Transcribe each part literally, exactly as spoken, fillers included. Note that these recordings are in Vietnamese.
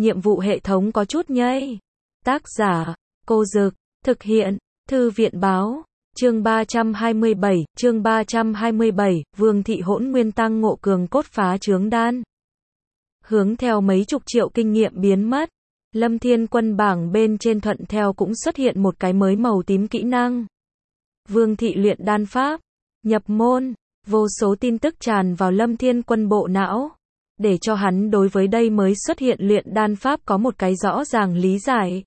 nhiệm vụ hệ thống có chút nhây. Tác giả, Cô Dực, thực hiện, Thư viện Báo, chương ba trăm hai mươi bảy, chương ba trăm hai mươi bảy, Vương Thị Hỗn Nguyên Tăng ngộ cường cốt phá chướng đan. Hướng theo mấy chục triệu kinh nghiệm biến mất, Lâm Thiên Quân bảng bên trên thuận theo cũng xuất hiện một cái mới màu tím kỹ năng. Vương Thị luyện đan pháp, nhập môn, vô số tin tức tràn vào Lâm Thiên Quân bộ não, để cho hắn đối với đây mới xuất hiện luyện đan pháp có một cái rõ ràng lý giải.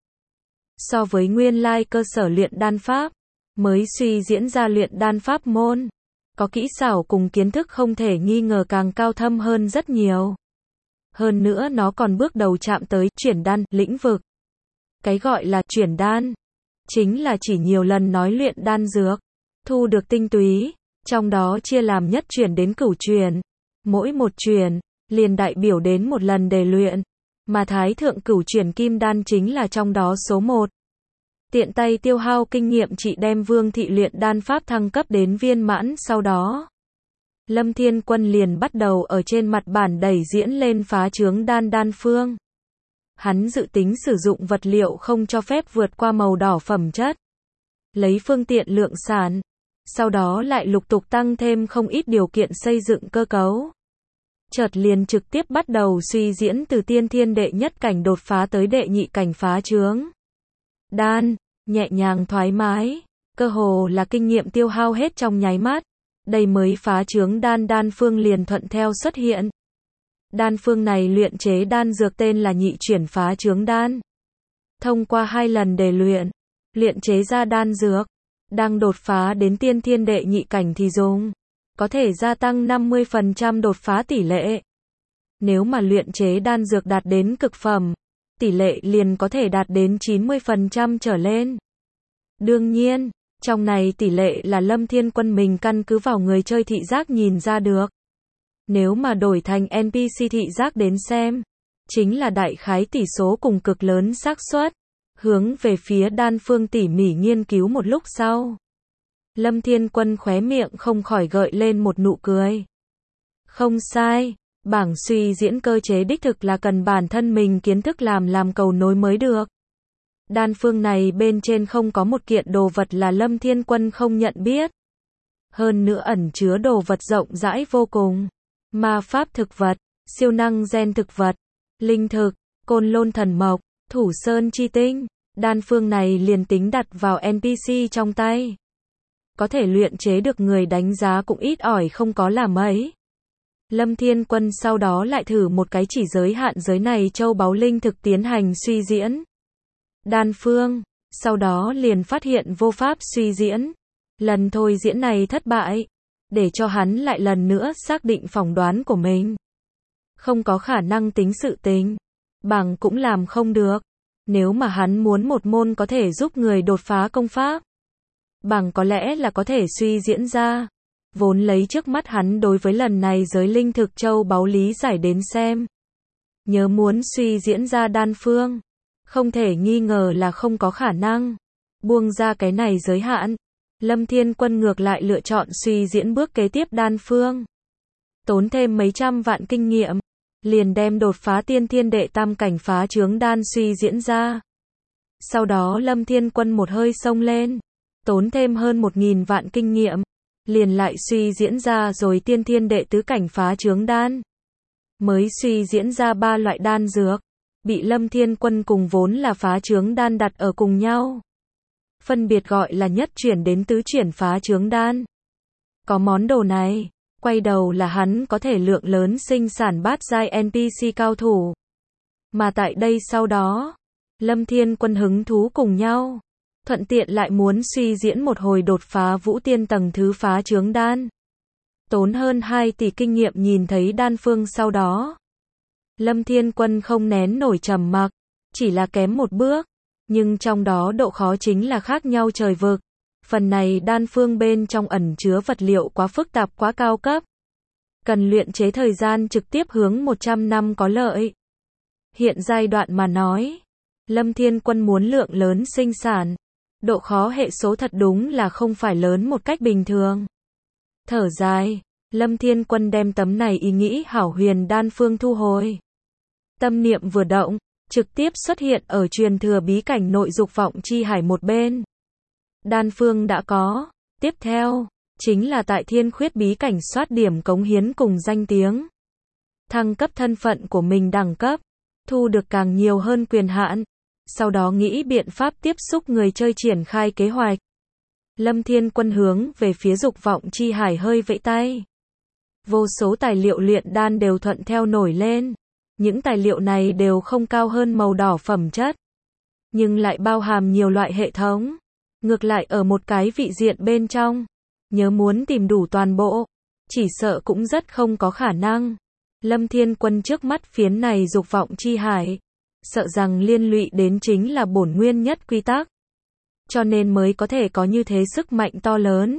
So với nguyên lai cơ sở luyện đan pháp, mới suy diễn ra luyện đan pháp môn, có kỹ xảo cùng kiến thức không thể nghi ngờ càng cao thâm hơn rất nhiều. Hơn nữa nó còn bước đầu chạm tới chuyển đan lĩnh vực. Cái gọi là chuyển đan, chính là chỉ nhiều lần nói luyện đan dược, thu được tinh túy, trong đó chia làm nhất chuyển đến cửu chuyển. Mỗi một chuyển, liền đại biểu đến một lần để luyện, mà thái thượng cửu chuyển kim đan chính là trong đó số một. Tiện tay tiêu hao kinh nghiệm chị đem Vương Thị luyện đan pháp thăng cấp đến viên mãn sau đó. Lâm Thiên Quân liền bắt đầu ở trên mặt bản đẩy diễn lên phá chướng đan đan phương. Hắn dự tính sử dụng vật liệu không cho phép vượt qua màu đỏ phẩm chất. Lấy phương tiện lượng sản. Sau đó lại lục tục tăng thêm không ít điều kiện xây dựng cơ cấu. Chợt liền trực tiếp bắt đầu suy diễn từ tiên thiên đệ nhất cảnh đột phá tới đệ nhị cảnh phá chướng đan, nhẹ nhàng thoải mái, cơ hồ là kinh nghiệm tiêu hao hết trong nháy mắt. Đây mới phá chướng đan đan phương liền thuận theo xuất hiện. Đan phương này luyện chế đan dược tên là nhị chuyển phá chướng đan. Thông qua hai lần để luyện, luyện chế ra đan dược, đang đột phá đến tiên thiên đệ nhị cảnh thì dùng, có thể gia tăng năm mươi phần trăm đột phá tỷ lệ. Nếu mà luyện chế đan dược đạt đến cực phẩm, tỷ lệ liền có thể đạt đến chín mươi phần trăm trở lên. Đương nhiên, trong này tỷ lệ là Lâm Thiên Quân mình căn cứ vào người chơi thị giác nhìn ra được. Nếu mà đổi thành en pê xê thị giác đến xem, chính là đại khái tỷ số cùng cực lớn xác suất. Hướng về phía đan phương tỉ mỉ nghiên cứu một lúc sau, Lâm Thiên Quân khóe miệng không khỏi gợi lên một nụ cười. Không sai, bảng suy diễn cơ chế đích thực là cần bản thân mình kiến thức làm làm cầu nối mới được. Đan phương này bên trên không có một kiện đồ vật là Lâm Thiên Quân không nhận biết. Hơn nữa ẩn chứa đồ vật rộng rãi vô cùng. Ma pháp thực vật, siêu năng gen thực vật, linh thực, côn lôn thần mộc, thủ sơn chi tinh. Đan phương này liền tính đặt vào en pê xê trong tay, có thể luyện chế được người đánh giá cũng ít ỏi không có là mấy. Lâm Thiên Quân sau đó lại thử một cái chỉ giới hạn giới này châu báu linh thực tiến hành suy diễn đan phương, sau đó liền phát hiện vô pháp suy diễn. Lần thôi diễn này thất bại, để cho hắn lại lần nữa xác định phỏng đoán của mình. Không có khả năng tính sự tình, bằng cũng làm không được. Nếu mà hắn muốn một môn có thể giúp người đột phá công pháp, bằng có lẽ là có thể suy diễn ra. Vốn lấy trước mắt hắn đối với lần này giới linh thực châu báu lý giải đến xem, nhớ muốn suy diễn ra đan phương, không thể nghi ngờ là không có khả năng. Buông ra cái này giới hạn, Lâm Thiên Quân ngược lại lựa chọn suy diễn bước kế tiếp đan phương. Tốn thêm mấy trăm vạn kinh nghiệm, liền đem đột phá tiên thiên đệ tam cảnh phá chướng đan suy diễn ra. Sau đó Lâm Thiên Quân một hơi xông lên, tốn thêm hơn một nghìn vạn kinh nghiệm, liền lại suy diễn ra rồi tiên thiên đệ tứ cảnh phá chướng đan. Mới suy diễn ra ba loại đan dược, bị Lâm Thiên Quân cùng vốn là phá chướng đan đặt ở cùng nhau. Phân biệt gọi là nhất chuyển đến tứ chuyển phá chướng đan. Có món đồ này, quay đầu là hắn có thể lượng lớn sinh sản bát giai en pê xê cao thủ. Mà tại đây sau đó, Lâm Thiên Quân hứng thú cùng nhau, thuận tiện lại muốn suy diễn một hồi đột phá vũ tiên tầng thứ phá chướng đan. Tốn hơn hai tỷ kinh nghiệm nhìn thấy đan phương sau đó, Lâm Thiên Quân không nén nổi trầm mặc, chỉ là kém một bước, nhưng trong đó độ khó chính là khác nhau trời vực. Phần này đan phương bên trong ẩn chứa vật liệu quá phức tạp quá cao cấp, cần luyện chế thời gian trực tiếp hướng một trăm năm có lợi. Hiện giai đoạn mà nói, Lâm Thiên Quân muốn lượng lớn sinh sản, độ khó hệ số thật đúng là không phải lớn một cách bình thường. Thở dài, Lâm Thiên Quân đem tấm này ý nghĩ hảo huyền đan phương thu hồi. Tâm niệm vừa động, trực tiếp xuất hiện ở truyền thừa bí cảnh nội dục vọng chi hải một bên. Đan phương đã có, tiếp theo, chính là tại thiên khuyết bí cảnh soát điểm cống hiến cùng danh tiếng. Thăng cấp thân phận của mình đẳng cấp, thu được càng nhiều hơn quyền hạn, sau đó nghĩ biện pháp tiếp xúc người chơi triển khai kế hoạch. Lâm Thiên Quân hướng về phía dục vọng chi hải hơi vẫy tay. Vô số tài liệu luyện đan đều thuận theo nổi lên. Những tài liệu này đều không cao hơn màu đỏ phẩm chất, nhưng lại bao hàm nhiều loại hệ thống. Ngược lại ở một cái vị diện bên trong, nhớ muốn tìm đủ toàn bộ, chỉ sợ cũng rất không có khả năng. Lâm Thiên Quân trước mắt phiến này dục vọng chi hải, sợ rằng liên lụy đến chính là bổn nguyên nhất quy tắc, cho nên mới có thể có như thế sức mạnh to lớn.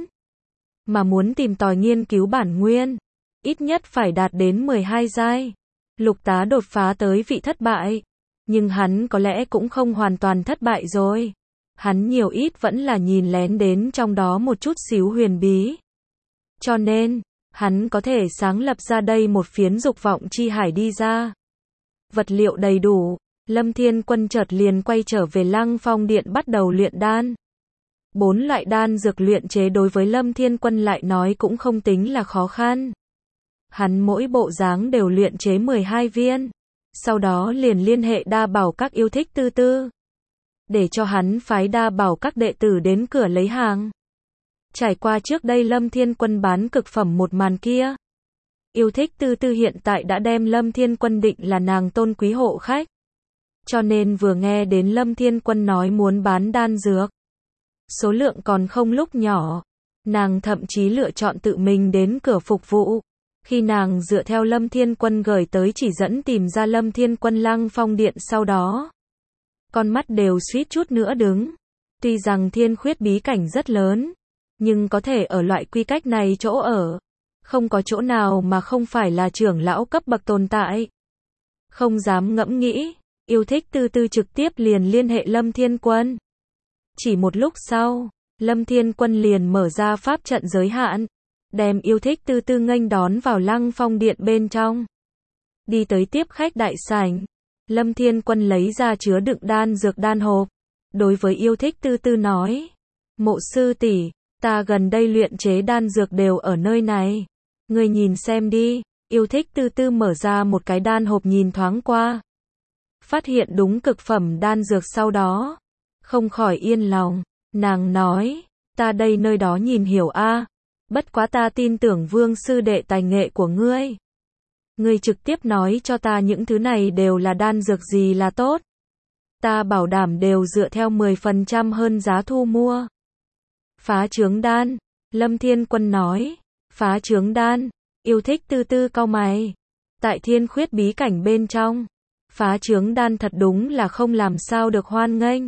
Mà muốn tìm tòi nghiên cứu bản nguyên, ít nhất phải đạt đến mười hai giai. Lục Tá đột phá tới vị thất bại, nhưng hắn có lẽ cũng không hoàn toàn thất bại rồi. Hắn nhiều ít vẫn là nhìn lén đến trong đó một chút xíu huyền bí. Cho nên, hắn có thể sáng lập ra đây một phiến dục vọng chi hải đi ra. Vật liệu đầy đủ, Lâm Thiên Quân chợt liền quay trở về Lăng Phong Điện bắt đầu luyện đan. Bốn loại đan dược luyện chế đối với Lâm Thiên Quân lại nói cũng không tính là khó khăn. Hắn mỗi bộ dáng đều luyện chế mười hai viên, sau đó liền liên hệ đa bảo các yêu thích tư tư, để cho hắn phái đa bảo các đệ tử đến cửa lấy hàng. Trải qua trước đây Lâm Thiên Quân bán cực phẩm một màn kia, yêu thích tư tư hiện tại đã đem Lâm Thiên Quân định là nàng tôn quý hộ khách. Cho nên vừa nghe đến Lâm Thiên Quân nói muốn bán đan dược, số lượng còn không lúc nhỏ, nàng thậm chí lựa chọn tự mình đến cửa phục vụ. Khi nàng dựa theo Lâm Thiên Quân gửi tới chỉ dẫn tìm ra Lâm Thiên Quân Lăng Phong Điện sau đó, con mắt đều suýt chút nữa đứng. Tuy rằng thiên khuyết bí cảnh rất lớn, nhưng có thể ở loại quy cách này chỗ ở, không có chỗ nào mà không phải là trưởng lão cấp bậc tồn tại. Không dám ngẫm nghĩ, yêu thích tư tư trực tiếp liền liên hệ Lâm Thiên Quân. Chỉ một lúc sau, Lâm Thiên Quân liền mở ra pháp trận giới hạn, đem yêu thích tư tư nghênh đón vào Lăng Phong Điện bên trong. Đi tới tiếp khách đại sảnh, Lâm Thiên Quân lấy ra chứa đựng đan dược đan hộp, đối với yêu thích tư tư nói: "Mộ sư tỷ, ta gần đây luyện chế đan dược đều ở nơi này, ngươi nhìn xem đi." Yêu thích tư tư mở ra một cái đan hộp nhìn thoáng qua, phát hiện đúng cực phẩm đan dược sau đó, không khỏi yên lòng. Nàng nói: "Ta đây nơi đó nhìn hiểu a, bất quá ta tin tưởng Vương sư đệ tài nghệ của ngươi. Ngươi trực tiếp nói cho ta những thứ này đều là đan dược gì là tốt. Ta bảo đảm đều dựa theo mười phần trăm hơn giá thu mua." Phá trướng đan, Lâm Thiên Quân nói. Phá trướng đan, yêu thích tư tư cau mày. Tại thiên khuyết bí cảnh bên trong, phá trướng đan thật đúng là không làm sao được hoan nghênh.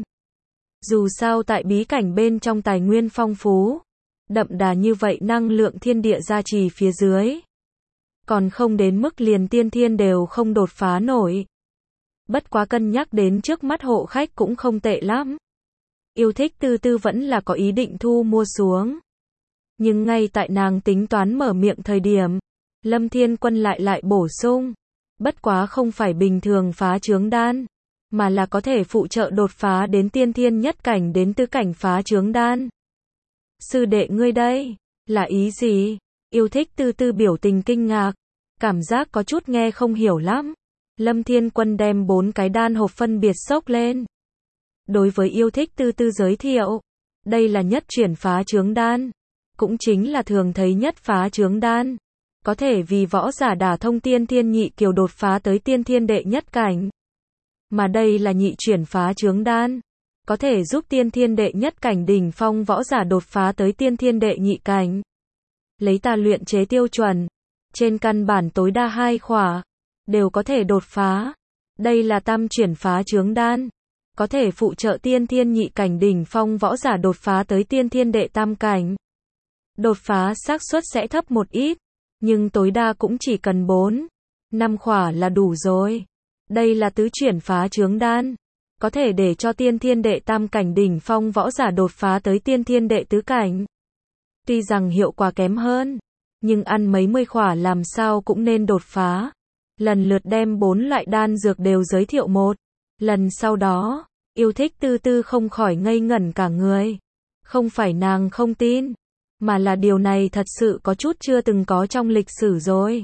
Dù sao tại bí cảnh bên trong tài nguyên phong phú, đậm đà như vậy năng lượng thiên địa gia trì phía dưới, còn không đến mức liền tiên thiên đều không đột phá nổi. Bất quá cân nhắc đến trước mắt hộ khách cũng không tệ lắm, yêu thích tư tư vẫn là có ý định thu mua xuống. Nhưng ngay tại nàng tính toán mở miệng thời điểm, Lâm Thiên Quân lại lại bổ sung: "Bất quá không phải bình thường phá trướng đan, mà là có thể phụ trợ đột phá đến tiên thiên nhất cảnh đến tứ cảnh phá trướng đan." "Sư đệ ngươi đây, là ý gì?" Yêu thích tư tư biểu tình kinh ngạc, cảm giác có chút nghe không hiểu lắm. Lâm Thiên Quân đem bốn cái đan hộp phân biệt xốc lên, đối với yêu thích tư tư giới thiệu: "Đây là nhất chuyển phá trướng đan, cũng chính là thường thấy nhất phá trướng đan, có thể vì võ giả đả thông tiên thiên nhị kiều đột phá tới tiên thiên đệ nhất cảnh. Mà đây là nhị chuyển phá trướng đan, có thể giúp tiên thiên đệ nhất cảnh đỉnh phong võ giả đột phá tới tiên thiên đệ nhị cảnh. Lấy ta luyện chế tiêu chuẩn, trên căn bản tối đa hai khỏa, đều có thể đột phá. Đây là tam chuyển phá trướng đan, có thể phụ trợ tiên thiên nhị cảnh đỉnh phong võ giả đột phá tới tiên thiên đệ tam cảnh. Đột phá xác suất sẽ thấp một ít, nhưng tối đa cũng chỉ cần bốn, năm khỏa là đủ rồi. Đây là tứ chuyển phá trướng đan, có thể để cho tiên thiên đệ tam cảnh đỉnh phong võ giả đột phá tới tiên thiên đệ tứ cảnh. Tuy rằng hiệu quả kém hơn, nhưng ăn mấy mươi khỏa làm sao cũng nên đột phá." Lần lượt đem bốn loại đan dược đều giới thiệu một Lần sau đó, yêu thích tư tư không khỏi ngây ngẩn cả người. Không phải nàng không tin, mà là điều này thật sự có chút chưa từng có trong lịch sử rồi.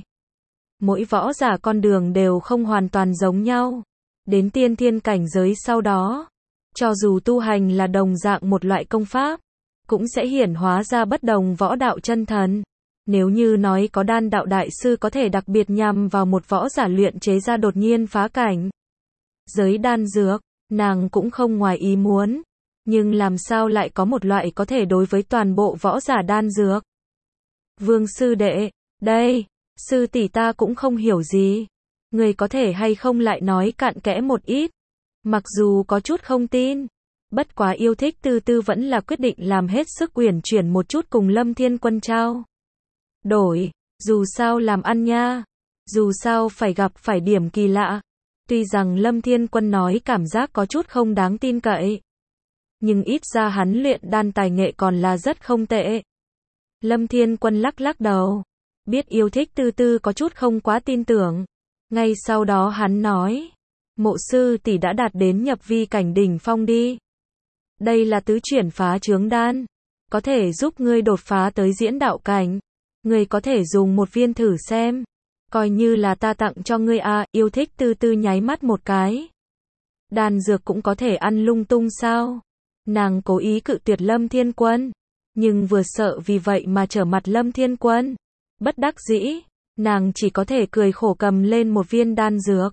Mỗi võ giả con đường đều không hoàn toàn giống nhau. Đến tiên thiên cảnh giới sau đó, cho dù tu hành là đồng dạng một loại công pháp, cũng sẽ hiển hóa ra bất đồng võ đạo chân thần. Nếu như nói có đan đạo đại sư có thể đặc biệt nhằm vào một võ giả luyện chế ra đột nhiên phá cảnh giới đan dược, nàng cũng không ngoài ý muốn. Nhưng làm sao lại có một loại có thể đối với toàn bộ võ giả đan dược? Vương sư đệ, đây, sư tỷ ta cũng không hiểu gì. Người có thể hay không lại nói cặn kẽ một ít. Mặc dù có chút không tin, bất quá yêu thích tư tư vẫn là quyết định làm hết sức uyển chuyển một chút cùng Lâm Thiên Quân trao đổi. Dù sao làm ăn nha, dù sao phải gặp phải điểm kỳ lạ. Tuy rằng Lâm Thiên Quân nói cảm giác có chút không đáng tin cậy, nhưng ít ra hắn luyện đan tài nghệ còn là rất không tệ. Lâm Thiên Quân lắc lắc đầu, biết yêu thích tư tư có chút không quá tin tưởng. Ngay sau đó hắn nói, mộ sư tỷ đã đạt đến nhập vi cảnh đỉnh phong đi. Đây là tứ chuyển phá chướng đan, có thể giúp ngươi đột phá tới diễn đạo cảnh. Ngươi có thể dùng một viên thử xem, coi như là ta tặng cho ngươi à. Yêu thích tư tư nháy mắt một cái. Đan dược cũng có thể ăn lung tung sao? Nàng cố ý cự tuyệt Lâm Thiên Quân, nhưng vừa sợ vì vậy mà trở mặt Lâm Thiên Quân. Bất đắc dĩ, nàng chỉ có thể cười khổ cầm lên một viên đan dược.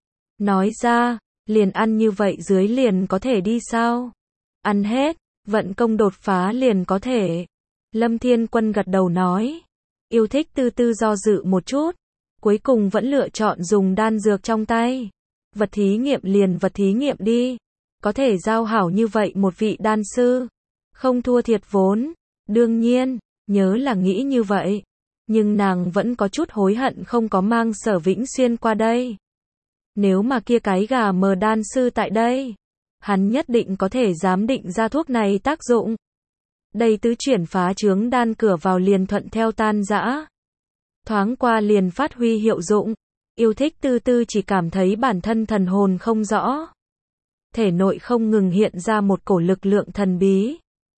Nói ra, liền ăn như vậy dưới liền có thể đi sao? Ăn hết, vận công đột phá liền có thể. Lâm Thiên Quân gật đầu nói. Yêu thích tư tư do dự một chút, cuối cùng vẫn lựa chọn dùng đan dược trong tay. Vật thí nghiệm liền vật thí nghiệm đi. Có thể giao hảo như vậy một vị đan sư, không thua thiệt vốn. Đương nhiên, nhớ là nghĩ như vậy, nhưng nàng vẫn có chút hối hận không có mang Sở Vĩnh Xuyên qua đây. Nếu mà kia cái gà mờ đan sư tại đây, hắn nhất định có thể giám định ra thuốc này tác dụng. Đây tứ chuyển phá chướng đan cửa vào liền thuận theo tan rã. Thoáng qua liền phát huy hiệu dụng. Yêu thích tư tư chỉ cảm thấy bản thân thần hồn không rõ. Thể nội không ngừng hiện ra một cổ lực lượng thần bí.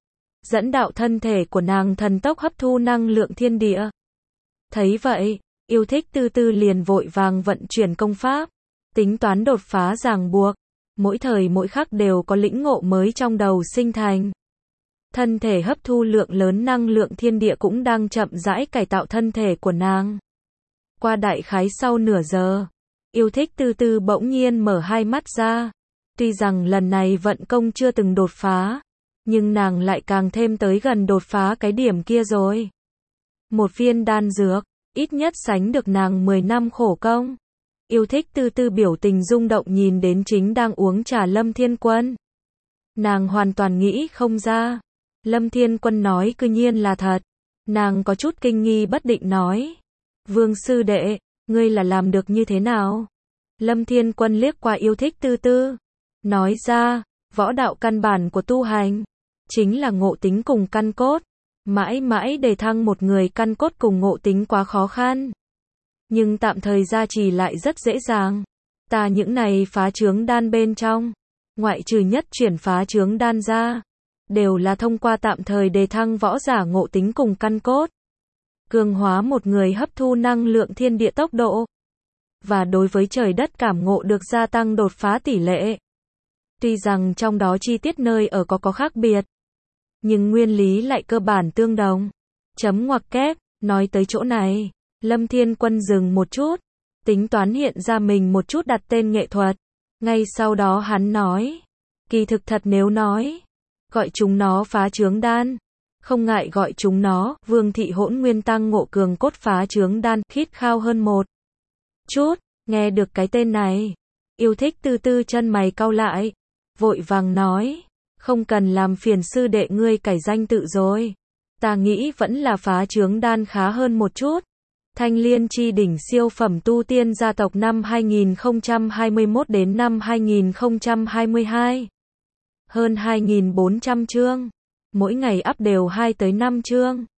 Dẫn đạo thân thể của nàng thần tốc hấp thu năng lượng thiên địa. Thấy vậy, yêu thích tư tư liền vội vàng vận chuyển công pháp. Tính toán đột phá ràng buộc. Mỗi thời mỗi khắc đều có lĩnh ngộ mới trong đầu sinh thành. Thân thể hấp thu lượng lớn năng lượng thiên địa cũng đang chậm rãi cải tạo thân thể của nàng. Qua đại khái sau nửa giờ, yêu thích tư tư bỗng nhiên mở hai mắt ra. Tuy rằng lần này vận công chưa từng đột phá, nhưng nàng lại càng thêm tới gần đột phá cái điểm kia rồi. Một viên đan dược, ít nhất sánh được nàng mười năm khổ công. Yêu thích tư tư biểu tình rung động nhìn đến chính đang uống trà Lâm Thiên Quân. Nàng hoàn toàn nghĩ không ra. Lâm Thiên Quân nói cư nhiên là thật. Nàng có chút kinh nghi bất định nói. Vương sư đệ, ngươi là làm được như thế nào? Lâm Thiên Quân liếc qua yêu thích tư tư. Nói ra, võ đạo căn bản của tu hành, chính là ngộ tính cùng căn cốt. Mãi mãi để thăng một người căn cốt cùng ngộ tính quá khó khăn. Nhưng tạm thời gia trì lại rất dễ dàng. Ta những này phá chướng đan bên trong, ngoại trừ nhất chuyển phá chướng đan ra, đều là thông qua tạm thời đề thăng võ giả ngộ tính cùng căn cốt. Cường hóa một người hấp thu năng lượng thiên địa tốc độ. Và đối với trời đất cảm ngộ được gia tăng đột phá tỷ lệ. Tuy rằng trong đó chi tiết nơi ở có có khác biệt, nhưng nguyên lý lại cơ bản tương đồng. Chấm ngoặc kép, nói tới chỗ này, Lâm Thiên Quân dừng một chút, tính toán hiện ra mình một chút đặt tên nghệ thuật. Ngay sau đó hắn nói, kỳ thực thật nếu nói, gọi chúng nó phá chướng đan, không ngại gọi chúng nó Vương Thị Hỗn Nguyên Tăng Ngộ Cường Cốt phá chướng đan, khít khao hơn một chút. Nghe được cái tên này, yêu thích tư tư chân mày cau lại, vội vàng nói, không cần làm phiền sư đệ ngươi cải danh tự rồi. Ta nghĩ vẫn là phá chướng đan khá hơn một chút. Thanh Liên Chi Đỉnh siêu phẩm tu tiên gia tộc năm hai nghìn không trăm hai mươi mốt đến năm hai nghìn không trăm hai mươi hai. Hơn hai nghìn bốn trăm chương. Mỗi ngày up đều hai tới năm chương.